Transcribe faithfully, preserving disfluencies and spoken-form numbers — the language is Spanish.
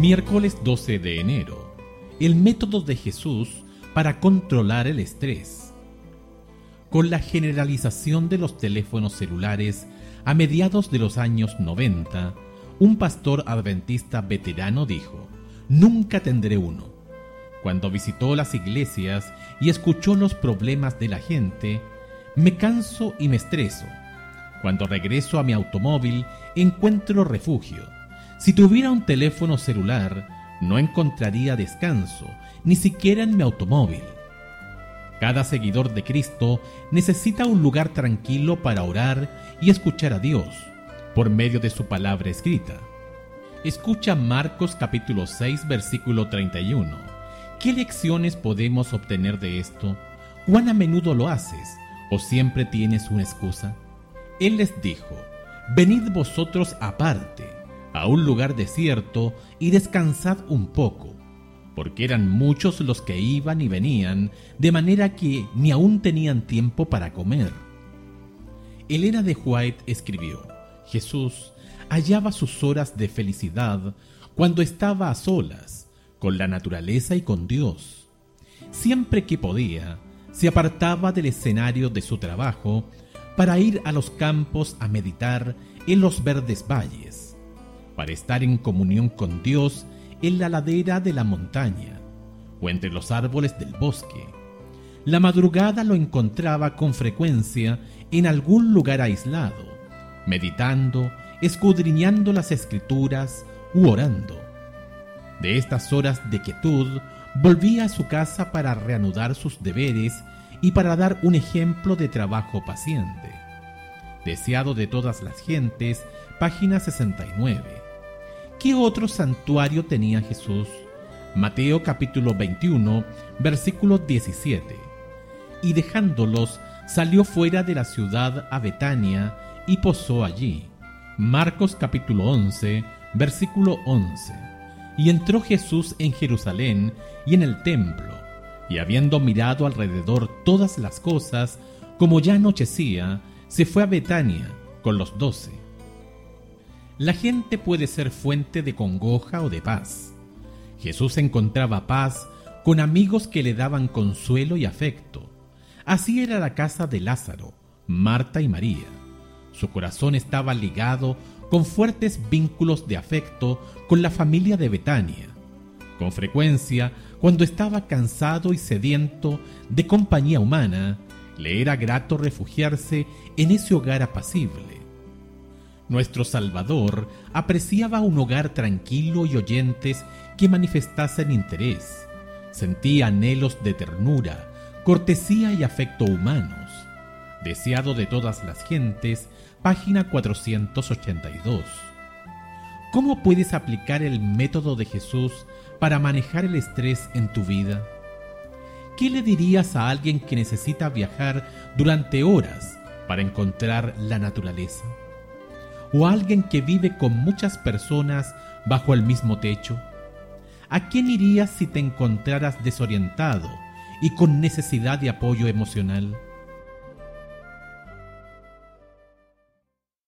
Miércoles doce de enero. El método de Jesús para controlar el estrés. Con la generalización de los teléfonos celulares a mediados de los años noventa, un pastor adventista veterano dijo: «Nunca tendré uno». Cuando visitó las iglesias y escuchó los problemas de la gente, me canso y me estreso. Cuando regreso a mi automóvil, encuentro refugio. Si tuviera un teléfono celular, no encontraría descanso, ni siquiera en mi automóvil. Cada seguidor de Cristo necesita un lugar tranquilo para orar y escuchar a Dios, por medio de su palabra escrita. Escucha Marcos capítulo seis, versículo treinta y uno. ¿Qué lecciones podemos obtener de esto? ¿Cuán a menudo lo haces? ¿O siempre tienes una excusa? Él les dijo: «Venid vosotros aparte, a un lugar desierto, y descansad un poco», porque eran muchos los que iban y venían, de manera que ni aún tenían tiempo para comer. Elena de White escribió: Jesús hallaba sus horas de felicidad cuando estaba a solas, con la naturaleza y con Dios. Siempre que podía, se apartaba del escenario de su trabajo para ir a los campos a meditar en los verdes valles, para estar en comunión con Dios en la ladera de la montaña o entre los árboles del bosque. La madrugada lo encontraba con frecuencia en algún lugar aislado, meditando, escudriñando las escrituras u orando. De estas horas de quietud, volvía a su casa para reanudar sus deberes y para dar un ejemplo de trabajo paciente. Deseado de todas las gentes, página sesenta y nueve. ¿Qué otro santuario tenía Jesús? Mateo capítulo veintiuno, versículo diecisiete. Y dejándolos, salió fuera de la ciudad a Betania y posó allí. Marcos capítulo once, versículo once. Y entró Jesús en Jerusalén y en el templo, y habiendo mirado alrededor todas las cosas, como ya anochecía, se fue a Betania con los doce. La gente puede ser fuente de congoja o de paz. Jesús encontraba paz con amigos que le daban consuelo y afecto. Así era la casa de Lázaro, Marta y María. Su corazón estaba ligado con fuertes vínculos de afecto con la familia de Betania. Con frecuencia, cuando estaba cansado y sediento de compañía humana, le era grato refugiarse en ese hogar apacible. Nuestro Salvador apreciaba un hogar tranquilo y oyentes que manifestasen interés. Sentía anhelos de ternura, cortesía y afecto humanos. Deseado de todas las gentes, página cuatrocientos ochenta y dos. ¿Cómo puedes aplicar el método de Jesús para manejar el estrés en tu vida? ¿Qué le dirías a alguien que necesita viajar durante horas para encontrar la naturaleza? ¿O a alguien que vive con muchas personas bajo el mismo techo? ¿A quién irías si te encontraras desorientado y con necesidad de apoyo emocional?